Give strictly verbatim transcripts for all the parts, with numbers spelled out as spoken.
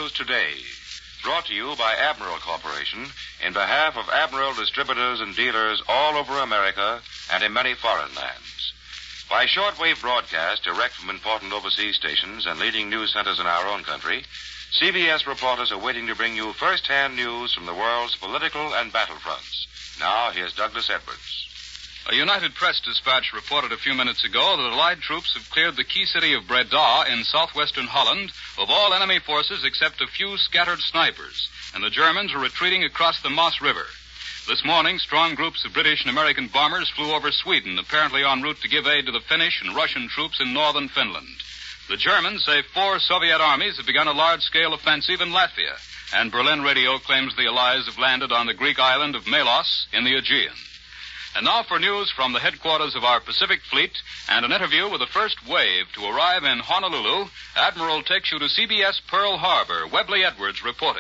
News Today, brought to you by Admiral Corporation in behalf of Admiral distributors and dealers all over America and in many foreign lands. By shortwave broadcast direct from important overseas stations and leading news centers in our own country, C B S reporters are waiting to bring you first-hand news from the world's political and battlefronts. Now, here's Douglas Edwards. A United Press dispatch reported a few minutes ago that Allied troops have cleared the key city of Breda in southwestern Holland of all enemy forces except a few scattered snipers, and the Germans are retreating across the Maas River. This morning, strong groups of British and American bombers flew over Sweden, apparently en route to give aid to the Finnish and Russian troops in northern Finland. The Germans say four Soviet armies have begun a large-scale offensive in Latvia, and Berlin radio claims the Allies have landed on the Greek island of Melos in the Aegean. And now for news from the headquarters of our Pacific Fleet and an interview with the first wave to arrive in Honolulu. Admiral takes you to C B S Pearl Harbor. Webley Edwards reporting.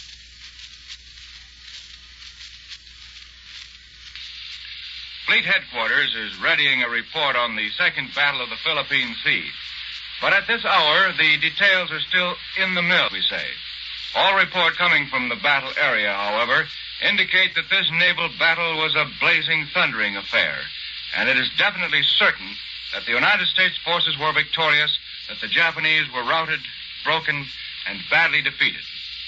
Fleet headquarters is readying a report on the second battle of the Philippine Sea. But at this hour, the details are still in the mill, we say. All report coming from the battle area, however, indicate that this naval battle was a blazing, thundering affair. And it is definitely certain that the United States forces were victorious, that the Japanese were routed, broken, and badly defeated.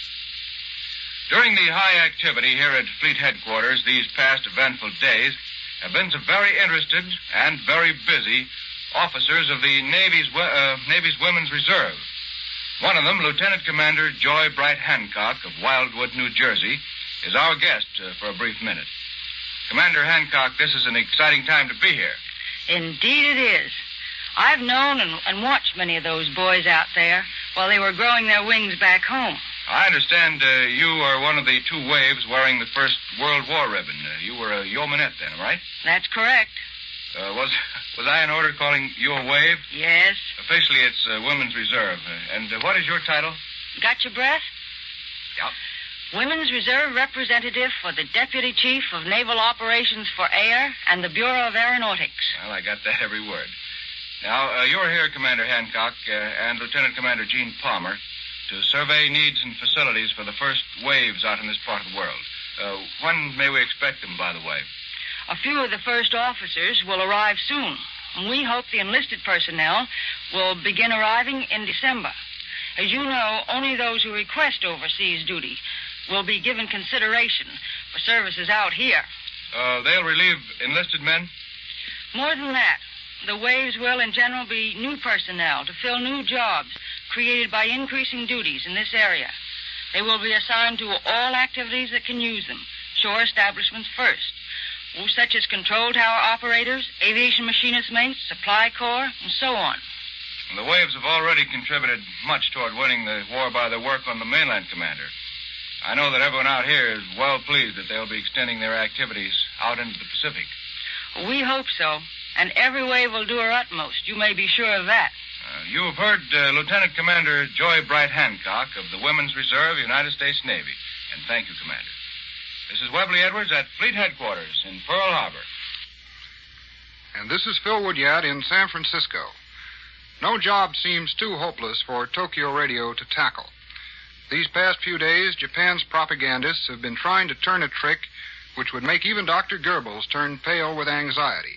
During the high activity here at Fleet Headquarters these past eventful days have been some very interested and very busy officers of the Navy's, uh, Navy's Women's Reserve. One of them, Lieutenant Commander Joy Bright Hancock of Wildwood, New Jersey, is our guest uh, for a brief minute. Commander Hancock, this is an exciting time to be here. Indeed it is. I've known and, and watched many of those boys out there while they were growing their wings back home. I understand uh, you are one of the two waves wearing the First World War ribbon. Uh, you were a yeomanette then, right? That's correct. Uh, was was I in order calling you a wave? Yes. Officially, it's uh, Women's Reserve. Uh, and uh, what is your title? Got your breath? Yep. Women's Reserve Representative for the Deputy Chief of Naval Operations for Air and the Bureau of Aeronautics. Well, I got that every word. Now, uh, you're here, Commander Hancock, uh, and Lieutenant Commander Gene Palmer, to survey needs and facilities for the first waves out in this part of the world. Uh, when may we expect them, by the way? A few of the first officers will arrive soon. And we hope the enlisted personnel will begin arriving in December. As you know, only those who request overseas duty will be given consideration for services out here. Uh, they'll relieve enlisted men? More than that, the waves will in general be new personnel to fill new jobs created by increasing duties in this area. They will be assigned to all activities that can use them, shore establishments first, such as control tower operators, aviation machinist mates, supply corps, and so on. The waves have already contributed much toward winning the war by their work on the mainland, Commander. I know that everyone out here is well pleased that they'll be extending their activities out into the Pacific. We hope so, and every wave will do her utmost. You may be sure of that. Uh, you have heard uh, Lieutenant Commander Joy Bright Hancock of the Women's Reserve, United States Navy. And thank you, Commander. This is Webley Edwards at Fleet Headquarters in Pearl Harbor. And this is Phil Woodyard in San Francisco. No job seems too hopeless for Tokyo Radio to tackle. These past few days, Japan's propagandists have been trying to turn a trick which would make even Doctor Goebbels turn pale with anxiety.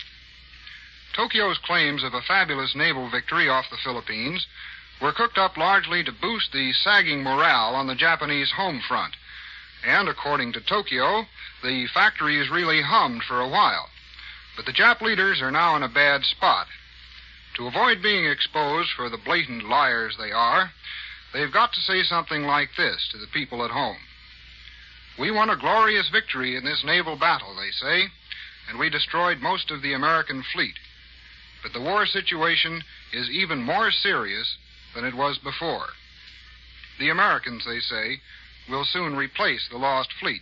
Tokyo's claims of a fabulous naval victory off the Philippines were cooked up largely to boost the sagging morale on the Japanese home front. And according to Tokyo, the factories really hummed for a while. But the Jap leaders are now in a bad spot. To avoid being exposed for the blatant liars they are, they've got to say something like this to the people at home. We won a glorious victory in this naval battle, they say, and we destroyed most of the American fleet. But the war situation is even more serious than it was before. The Americans, they say, will soon replace the lost fleet.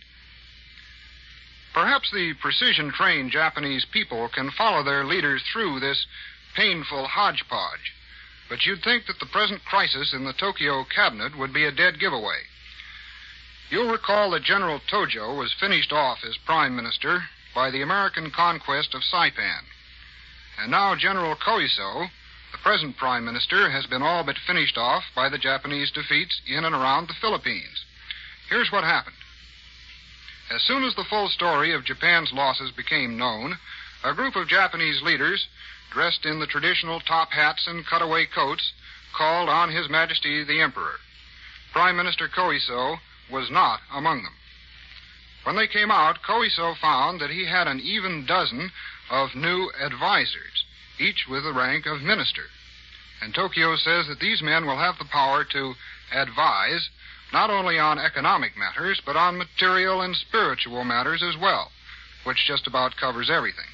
Perhaps the precision-trained Japanese people can follow their leaders through this painful hodgepodge, but you'd think that the present crisis in the Tokyo cabinet would be a dead giveaway. You'll recall that General Tojo was finished off as prime minister by the American conquest of Saipan. And now General Koiso, The present Prime Minister has been all but finished off by the Japanese defeats in and around the Philippines. Here's what happened. As soon as the full story of Japan's losses became known, a group of Japanese leaders, dressed in the traditional top hats and cutaway coats, called on His Majesty the Emperor. Prime Minister Koiso was not among them. When they came out, Koiso found that he had an even dozen of new advisors, each with the rank of minister. And Tokyo says that these men will have the power to advise not only on economic matters, but on material and spiritual matters as well, which just about covers everything.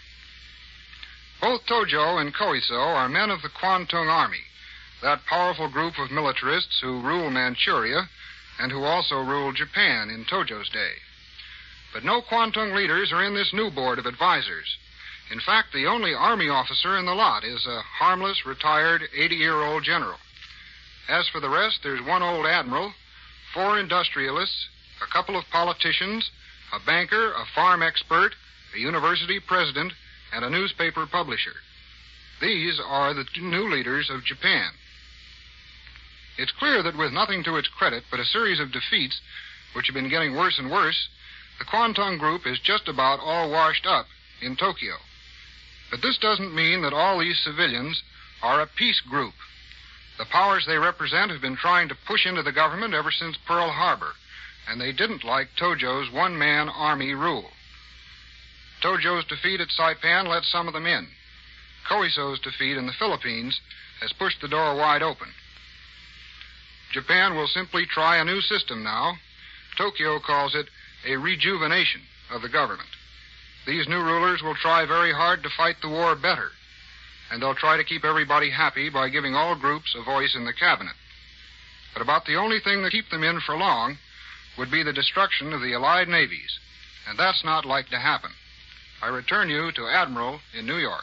Both Tojo and Koiso are men of the Kwantung Army, that powerful group of militarists who rule Manchuria and who also ruled Japan in Tojo's day. But no Kwantung leaders are in this new board of advisors. In fact, the only Army officer in the lot is a harmless, retired, eighty-year-old general. As for the rest, there's one old admiral, four industrialists, a couple of politicians, a banker, a farm expert, a university president, and a newspaper publisher. These are the new leaders of Japan. It's clear that with nothing to its credit but a series of defeats, which have been getting worse and worse, the Kwantung Group is just about all washed up in Tokyo. But this doesn't mean that all these civilians are a peace group. The powers they represent have been trying to push into the government ever since Pearl Harbor, and they didn't like Tojo's one-man army rule. Tojo's defeat at Saipan let some of them in. Koiso's defeat in the Philippines has pushed the door wide open. Japan will simply try a new system now. Tokyo calls it a rejuvenation of the government. These new rulers will try very hard to fight the war better, and they'll try to keep everybody happy by giving all groups a voice in the cabinet. But about the only thing that keep them in for long would be the destruction of the Allied navies, and that's not like to happen. I return you to Admiral in New York.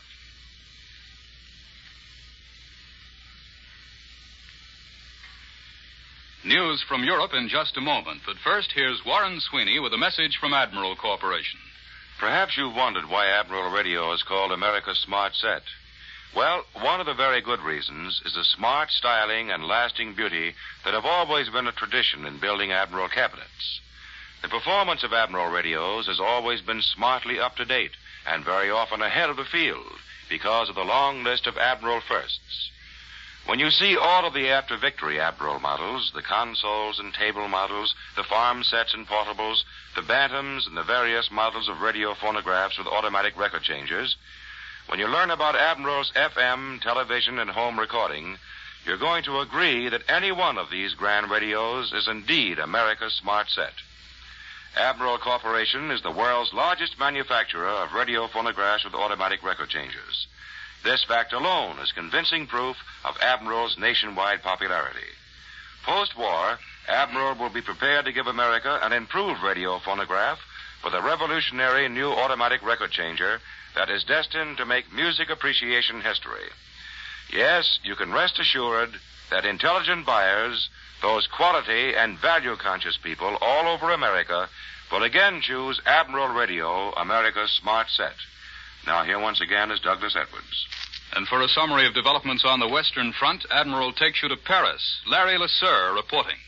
News from Europe in just a moment. But first, here's Warren Sweeney with a message from Admiral Corporation. Perhaps you've wondered why Admiral Radio is called America's Smart Set. Well, one of the very good reasons is the smart styling and lasting beauty that have always been a tradition in building Admiral cabinets. The performance of Admiral radios has always been smartly up to date and very often ahead of the field because of the long list of Admiral firsts. When you see all of the after victory Admiral models, the consoles and table models, the farm sets and portables, the bantams and the various models of radio phonographs with automatic record changers, when you learn about Admiral's F M, television, and home recording, you're going to agree that any one of these grand radios is indeed America's Smart Set. Admiral Corporation is the world's largest manufacturer of radio phonographs with automatic record changers. This fact alone is convincing proof of Admiral's nationwide popularity. Post-war, Admiral will be prepared to give America an improved radio phonograph with a revolutionary new automatic record changer that is destined to make music appreciation history. Yes, you can rest assured that intelligent buyers, those quality and value-conscious people all over America, will again choose Admiral Radio, America's Smart Set. Now, here once again is Douglas Edwards. And for a summary of developments on the Western Front, Admiral takes you to Paris. Larry LeSueur reporting.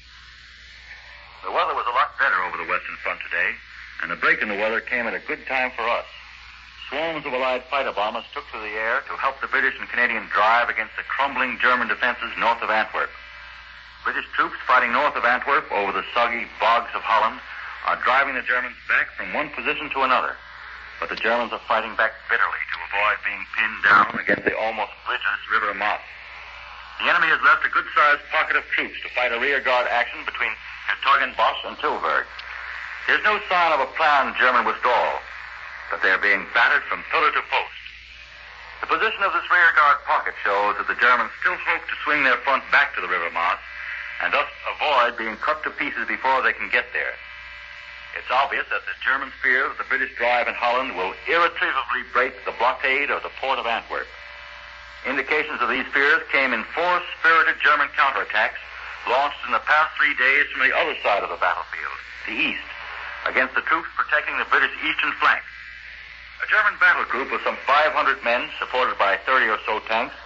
The weather was a lot better over the Western Front today, and the break in the weather came at a good time for us. Swarms of Allied fighter bombers took to the air to help the British and Canadian drive against the crumbling German defenses north of Antwerp. British troops fighting north of Antwerp over the soggy bogs of Holland are driving the Germans back from one position to another. But the Germans are fighting back bitterly to avoid being pinned down against the almost bridgeless River Maas. The enemy has left a good-sized pocket of troops to fight a rearguard action between Hertogenbosch and Tilburg. There's no sign of a planned German withdrawal, but they are being battered from pillar to post. The position of this rearguard pocket shows that the Germans still hope to swing their front back to the River Maas and thus avoid being cut to pieces before they can get there. It's obvious that the Germans fear that the British drive in Holland will irretrievably break the blockade of the port of Antwerp. Indications of these fears came in four spirited German counterattacks launched in the past three days from the other side of the battlefield, the east, against the troops protecting the British eastern flank. A German battle group of some five hundred men, supported by thirty or so tanks,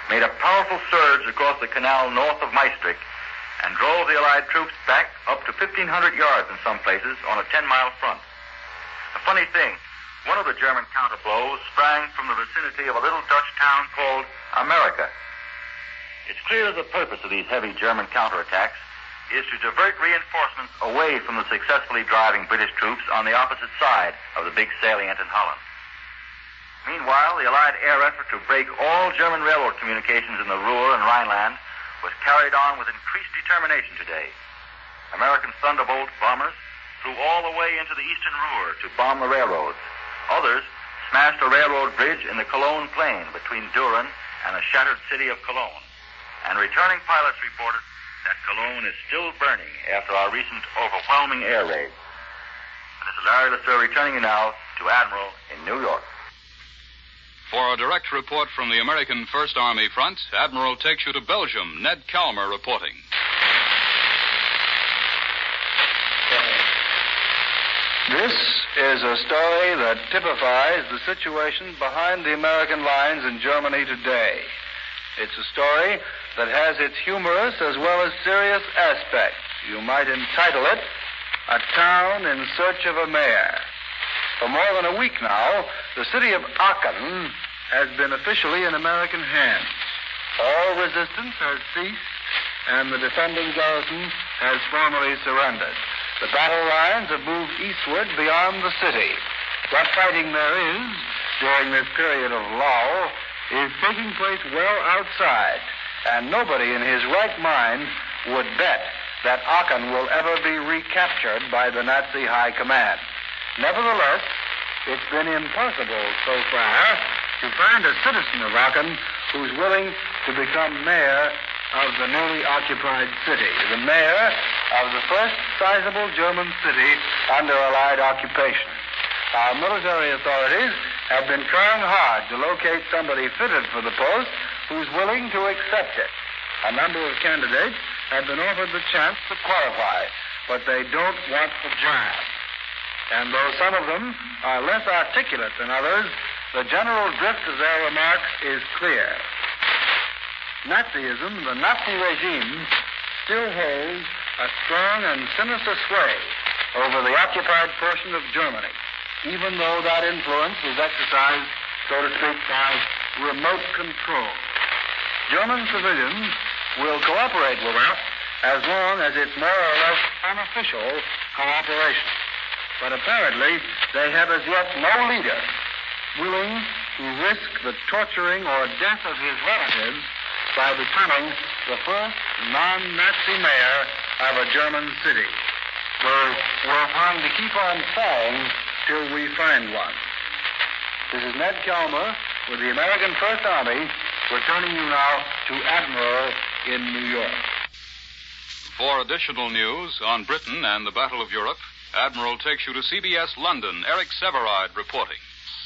made a powerful surge across the canal north of Maastricht and drove the Allied troops back up to fifteen hundred yards in some places on a ten-mile front. A funny thing, one of the German counterblows sprang from the vicinity of a little Dutch town called America. It's clear the purpose of these heavy German counterattacks is to divert reinforcements away from the successfully driving British troops on the opposite side of the big salient in Holland. Meanwhile, the Allied air effort to break all German railroad communications in the Ruhr and Rhineland was carried on with increased determination today. American Thunderbolt bombers flew all the way into the eastern Ruhr to bomb the railroads. Others smashed a railroad bridge in the Cologne plain between Düren and the shattered city of Cologne. And returning pilots reported that Cologne is still burning after our recent overwhelming air raid. And this is Larry LeSueur returning you now to Admiral in New York. For a direct report from the American First Army front, Admiral takes you to Belgium. Ned Calmer reporting. This is a story that typifies the situation behind the American lines in Germany today. It's a story that has its humorous as well as serious aspects. You might entitle it, A Town in Search of a Mayor. For more than a week now, the city of Aachen has been officially in American hands. All resistance has ceased, and the defending garrison has formally surrendered. The battle lines have moved eastward beyond the city. What fighting there is during this period of lull is taking place well outside, and nobody in his right mind would bet that Aachen will ever be recaptured by the Nazi High Command. Nevertheless, it's been impossible so far to find a citizen of Aachen who's willing to become mayor of the newly occupied city, the mayor of the first sizable German city under Allied occupation. Our military authorities have been trying hard to locate somebody fitted for the post who's willing to accept it. A number of candidates have been offered the chance to qualify, but they don't want the job. And though some of them are less articulate than others, the general drift of their remarks is clear. Nazism, the Nazi regime, still holds a strong and sinister sway over the occupied portion of Germany, even though that influence is exercised, so to speak, by remote control. German civilians will cooperate with us as long as it's more or less unofficial cooperation. But apparently, they have as yet no leader willing to risk the torturing or death of his relatives by becoming the first non-Nazi mayor of a German city. So we're going to keep on trying till we find one. This is Ned Calmer with the American First Army, returning you now to Admiral in New York. For additional news on Britain and the Battle of Europe, Admiral takes you to C B S London. Eric Severide reporting.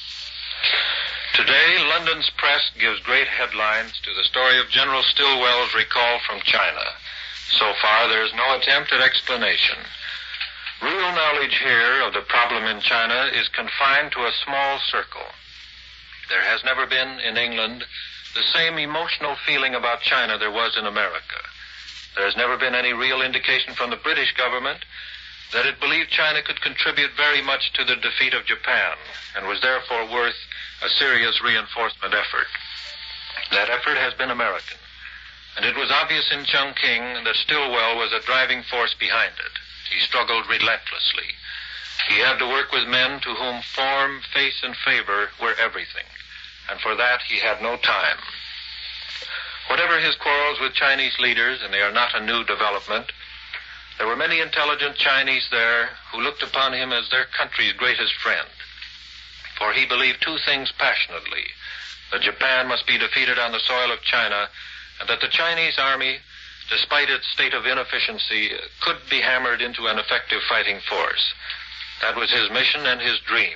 Today, London's press gives great headlines to the story of General Stilwell's recall from China. So far, there is no attempt at explanation. Real knowledge here of the problem in China is confined to a small circle. There has never been in England the same emotional feeling about China there was in America. There has never been any real indication from the British government that it believed China could contribute very much to the defeat of Japan and was therefore worth a serious reinforcement effort. That effort has been American, and it was obvious in Chongqing that Stilwell was a driving force behind it. He struggled relentlessly. He had to work with men to whom form, face, and favor were everything, and for that he had no time. Whatever his quarrels with Chinese leaders, and they are not a new development, there were many intelligent Chinese there who looked upon him as their country's greatest friend. For he believed two things passionately: that Japan must be defeated on the soil of China, and that the Chinese army, despite its state of inefficiency, could be hammered into an effective fighting force. That was his mission and his dream.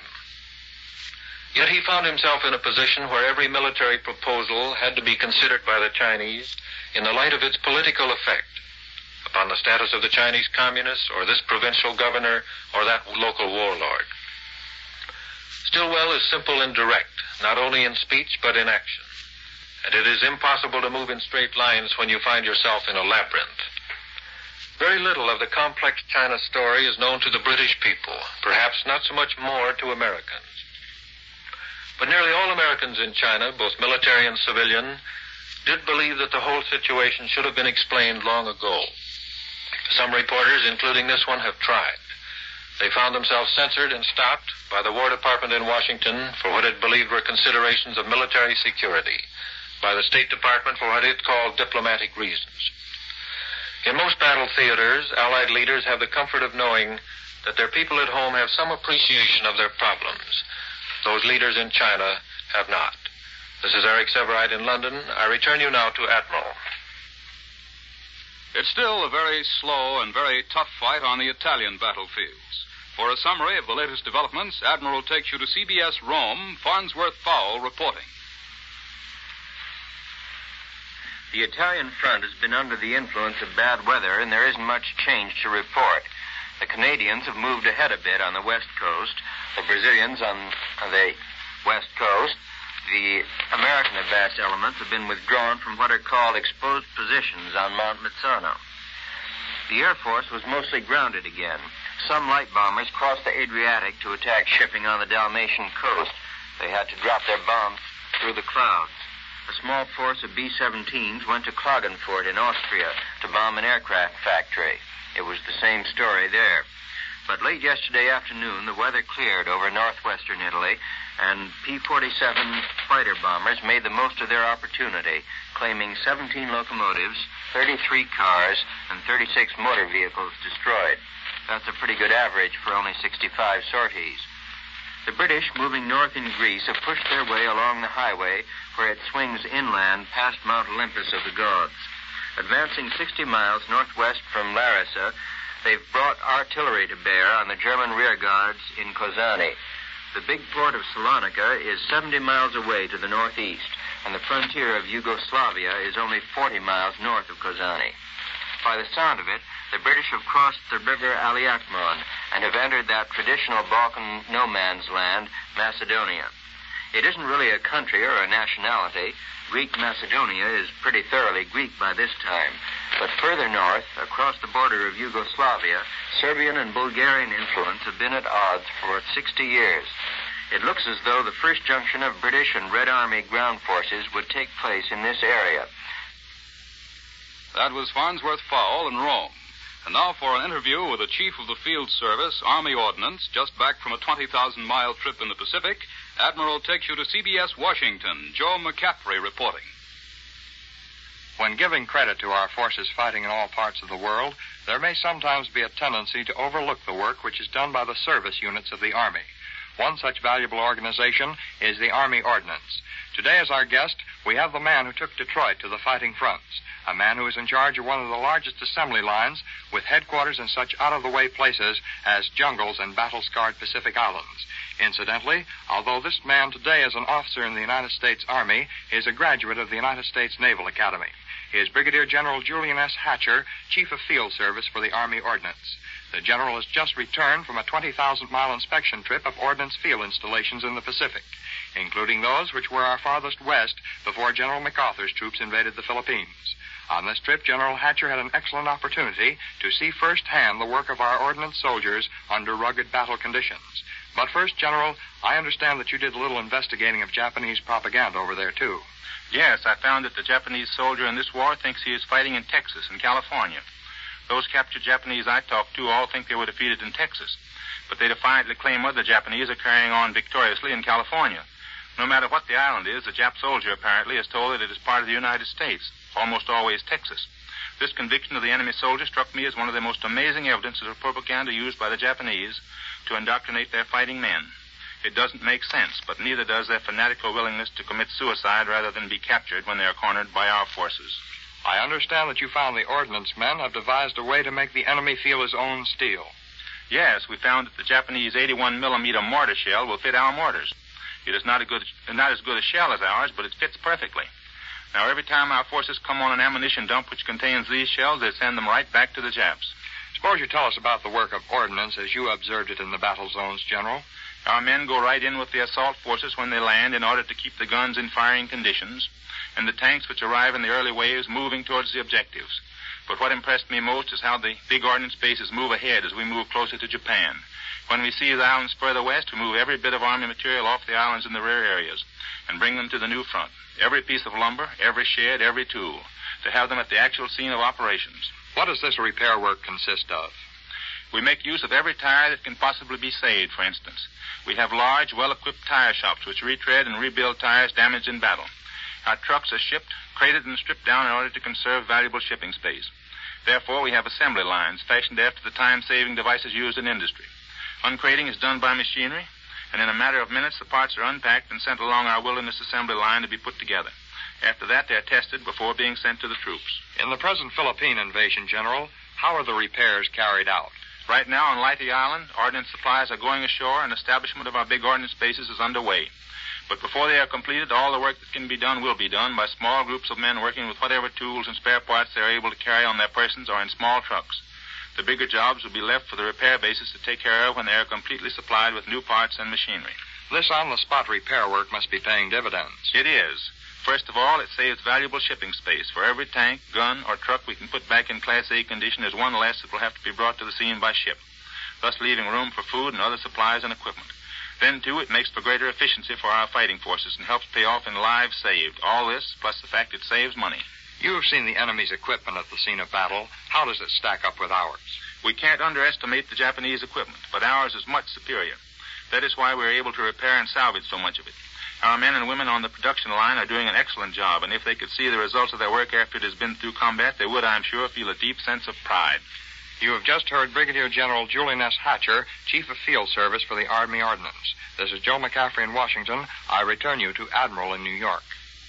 Yet he found himself in a position where every military proposal had to be considered by the Chinese in the light of its political effect upon the status of the Chinese communists, or this provincial governor, or that local warlord. Stilwell is simple and direct, not only in speech but in action. and it is impossible to move in straight lines when you find yourself in a labyrinth. Very little of the complex China story is known to the British people, perhaps not so much more to Americans. But nearly all Americans in China, both military and civilian, did believe that the whole situation should have been explained long ago. Some reporters, including this one, have tried. They found themselves censored and stopped by the War Department in Washington for what it believed were considerations of military security, by the State Department for what it called diplomatic reasons. In most battle theaters, Allied leaders have the comfort of knowing that their people at home have some appreciation of their problems. Those leaders in China have not. This is Eric Severide in London. I return you now to Admiral. It's still a very slow and very tough fight on the Italian battlefields. For a summary of the latest developments, Admiral takes you to C B S Rome, Farnsworth Fowle reporting. The Italian front has been under the influence of bad weather, and there isn't much change to report. The Canadians have moved ahead a bit on the west coast, the Brazilians on the west coast. The American advance elements have been withdrawn from what are called exposed positions on Mount Mazzano. The Air Force was mostly grounded again. Some light bombers crossed the Adriatic to attack shipping on the Dalmatian coast. They had to drop their bombs through the clouds. A small force of B seventeens went to Klagenfurt in Austria to bomb an aircraft factory. It was the same story there. But late yesterday afternoon, the weather cleared over northwestern Italy, and P forty-seven fighter bombers made the most of their opportunity, claiming seventeen locomotives, thirty-three cars, and thirty-six motor vehicles destroyed. That's a pretty good average for only sixty-five sorties. The British, moving north in Greece, have pushed their way along the highway where it swings inland past Mount Olympus of the gods. Advancing sixty miles northwest from Larissa, they've brought artillery to bear on the German rearguards in Kozani. The big port of Salonika is seventy miles away to the northeast, and the frontier of Yugoslavia is only forty miles north of Kozani. By the sound of it, the British have crossed the river Aliakmon and have entered that traditional Balkan no man's land, Macedonia. It isn't really a country or a nationality. Greek Macedonia is pretty thoroughly Greek by this time. But further north, across the border of Yugoslavia, Serbian and Bulgarian influence have been at odds for sixty years. It looks as though the first junction of British and Red Army ground forces would take place in this area. That was Farnsworth Fowle in Rome. And now for an interview with the Chief of the Field Service, Army Ordnance, just back from a twenty thousand mile trip in the Pacific. Admiral takes you to C B S Washington. Joe McCaffrey reporting. When giving credit to our forces fighting in all parts of the world, there may sometimes be a tendency to overlook the work which is done by the service units of the Army. One such valuable organization is the Army Ordnance. Today, as our guest, we have the man who took Detroit to the fighting fronts, a man who is in charge of one of the largest assembly lines with headquarters in such out-of-the-way places as jungles and battle-scarred Pacific islands. Incidentally, although this man today is an officer in the United States Army, he is a graduate of the United States Naval Academy. He is Brigadier General Julian S. Hatcher, Chief of Field Service for the Army Ordnance. The general has just returned from a twenty thousand mile inspection trip of ordnance field installations in the Pacific, including those which were our farthest west before General MacArthur's troops invaded the Philippines. On this trip, General Hatcher had an excellent opportunity to see firsthand the work of our ordnance soldiers under rugged battle conditions. But first, General, I understand that you did a little investigating of Japanese propaganda over there, too. Yes, I found that the Japanese soldier in this war thinks he is fighting in Texas and California. Those captured Japanese I talked to all think they were defeated in Texas, but they defiantly claim other Japanese are carrying on victoriously in California. No matter what the island is, the Jap soldier apparently is told that it is part of the United States, almost always Texas. This conviction of the enemy soldier struck me as one of the most amazing evidences of propaganda used by the Japanese to indoctrinate their fighting men. It doesn't make sense, but neither does their fanatical willingness to commit suicide rather than be captured when they are cornered by our forces. I understand that you found the ordnance men have devised a way to make the enemy feel his own steel. Yes, we found that the Japanese eighty-one millimeter mortar shell will fit our mortars. It is not a good, not as good a shell as ours, but it fits perfectly. Now, every time our forces come on an ammunition dump which contains these shells, they send them right back to the Japs. Suppose you tell us about the work of ordnance as you observed it in the battle zones, General. Our men go right in with the assault forces when they land in order to keep the guns in firing conditions. and the tanks which arrive in the early waves moving towards the objectives. But what impressed me most is how the big ordnance bases move ahead as we move closer to Japan. When we see the islands further west, we move every bit of Army material off the islands in the rear areas and bring them to the new front. Every piece of lumber, every shed, every tool, to have them at the actual scene of operations. What does this repair work consist of? We make use of every tire that can possibly be saved, for instance. We have large, well-equipped tire shops which retread and rebuild tires damaged in battle. Our trucks are shipped, crated, and stripped down in order to conserve valuable shipping space. Therefore, we have assembly lines fashioned after the time-saving devices used in industry. Uncrating is done by machinery, and in a matter of minutes, the parts are unpacked and sent along our wilderness assembly line to be put together. After that, they are tested before being sent to the troops. In the present Philippine invasion, General, how are the repairs carried out? Right now on Leyte Island, ordnance supplies are going ashore and establishment of our big ordnance bases is underway. But before they are completed, all the work that can be done will be done by small groups of men working with whatever tools and spare parts they are able to carry on their persons or in small trucks. The bigger jobs will be left for the repair bases to take care of when they are completely supplied with new parts and machinery. This on-the-spot repair work must be paying dividends. It is. First of all, it saves valuable shipping space. For every tank, gun, or truck we can put back in Class A condition, there's one less that will have to be brought to the scene by ship, thus leaving room for food and other supplies and equipment. Then, too, it makes for greater efficiency for our fighting forces and helps pay off in lives saved. All this, plus the fact it saves money. You've seen the enemy's equipment at the scene of battle. How does it stack up with ours? We can't underestimate the Japanese equipment, but ours is much superior. That is why we're able to repair and salvage so much of it. Our men and women on the production line are doing an excellent job, and if they could see the results of their work after it has been through combat, they would, I'm sure, feel a deep sense of pride. You have just heard Brigadier General Julian S. Hatcher, Chief of Field Service for the Army Ordnance. This is Joe McCaffrey in Washington. I return you to Admiral in New York.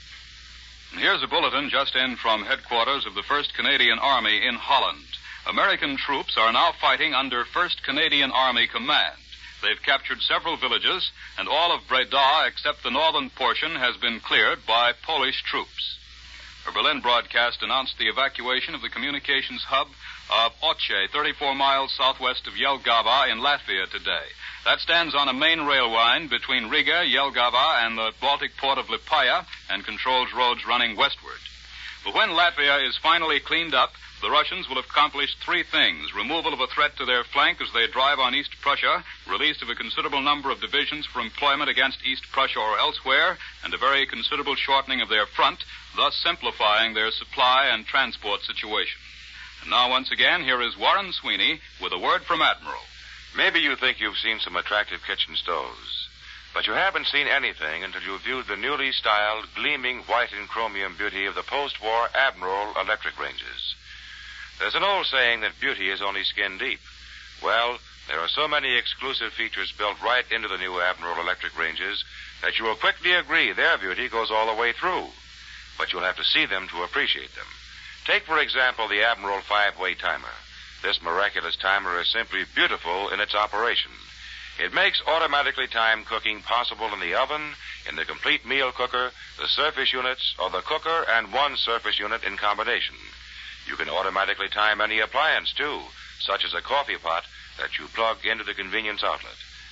And here's a bulletin just in from headquarters of the first Canadian Army in Holland. American troops are now fighting under first Canadian Army Command. They've captured several villages, and all of Breda, except the northern portion, has been cleared by Polish troops. A Berlin broadcast announced the evacuation of the communications hub of Oce, thirty-four miles southwest of Jelgava in Latvia today. That stands on a main rail line between Riga, Jelgava, and the Baltic port of Lipaia, and controls roads running westward. But when Latvia is finally cleaned up, the Russians will have accomplished three things: removal of a threat to their flank as they drive on East Prussia, release of a considerable number of divisions for employment against East Prussia or elsewhere, and a very considerable shortening of their front, thus simplifying their supply and transport situation. And now, once again, here is Warren Sweeney with a word from Admiral. Maybe you think you've seen some attractive kitchen stoves, but you haven't seen anything until you've viewed the newly styled, gleaming white and chromium beauty of the post-war Admiral electric ranges. There's an old saying that beauty is only skin deep. Well, there are so many exclusive features built right into the new Admiral electric ranges that you will quickly agree their beauty goes all the way through. But you'll have to see them to appreciate them. Take, for example, the Admiral five-way timer. This miraculous timer is simply beautiful in its operation. It makes automatically timed cooking possible in the oven, in the complete meal cooker, the surface units, or the cooker and one surface unit in combination. You can automatically time any appliance, too, such as a coffee pot that you plug into the convenience outlet.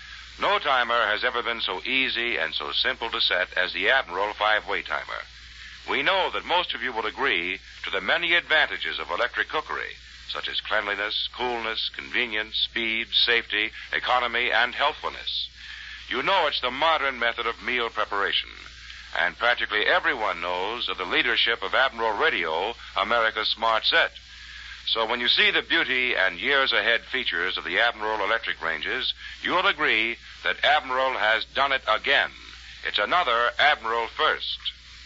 No timer has ever been so easy and so simple to set as the Admiral five-way timer. We know that most of you will agree to the many advantages of electric cookery, such as cleanliness, coolness, convenience, speed, safety, economy, and healthfulness. You know it's the modern method of meal preparation. And practically everyone knows of the leadership of Admiral Radio, America's smart set. So when you see the beauty and years-ahead features of the Admiral electric ranges, you'll agree that Admiral has done it again. It's another Admiral first.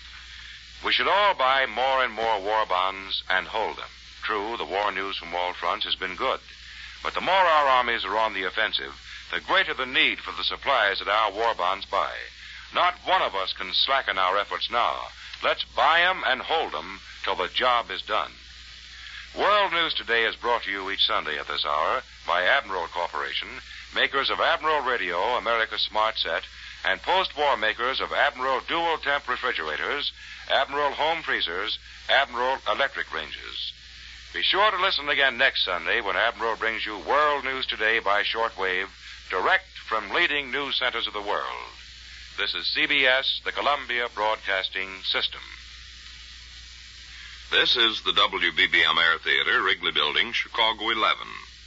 We should all buy more and more war bonds and hold them. True, the war news from all fronts has been good. But the more our armies are on the offensive, the greater the need for the supplies that our war bonds buy. Not one of us can slacken our efforts now. Let's buy 'em and hold 'em till the job is done. World News Today is brought to you each Sunday at this hour by Admiral Corporation, makers of Admiral Radio, America's Smart Set, and post-war makers of Admiral Dual Temp Refrigerators, Admiral Home Freezers, Admiral Electric Ranges. Be sure to listen again next Sunday when Admiral brings you World News Today by shortwave, direct from leading news centers of the world. This is C B S, the Columbia Broadcasting System. This is the W B B M Air Theater, Wrigley Building, Chicago eleven.